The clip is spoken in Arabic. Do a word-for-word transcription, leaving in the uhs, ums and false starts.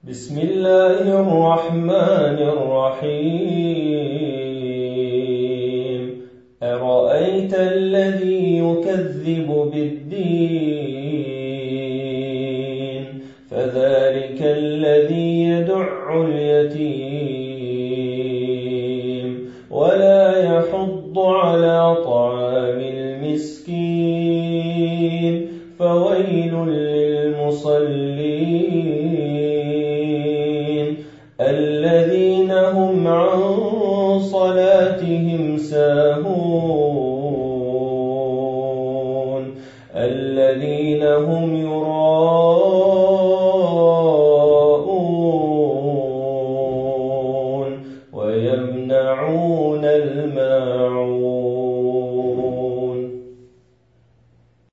بسم الله الرحمن الرحيم أرأيت الذي يكذب بالدين فذلك الذي يدع اليتيم ولا يحض على طعام المسكين فويل للمصلين الذين هم عن صلاتهم ساهون الذين هم يراءون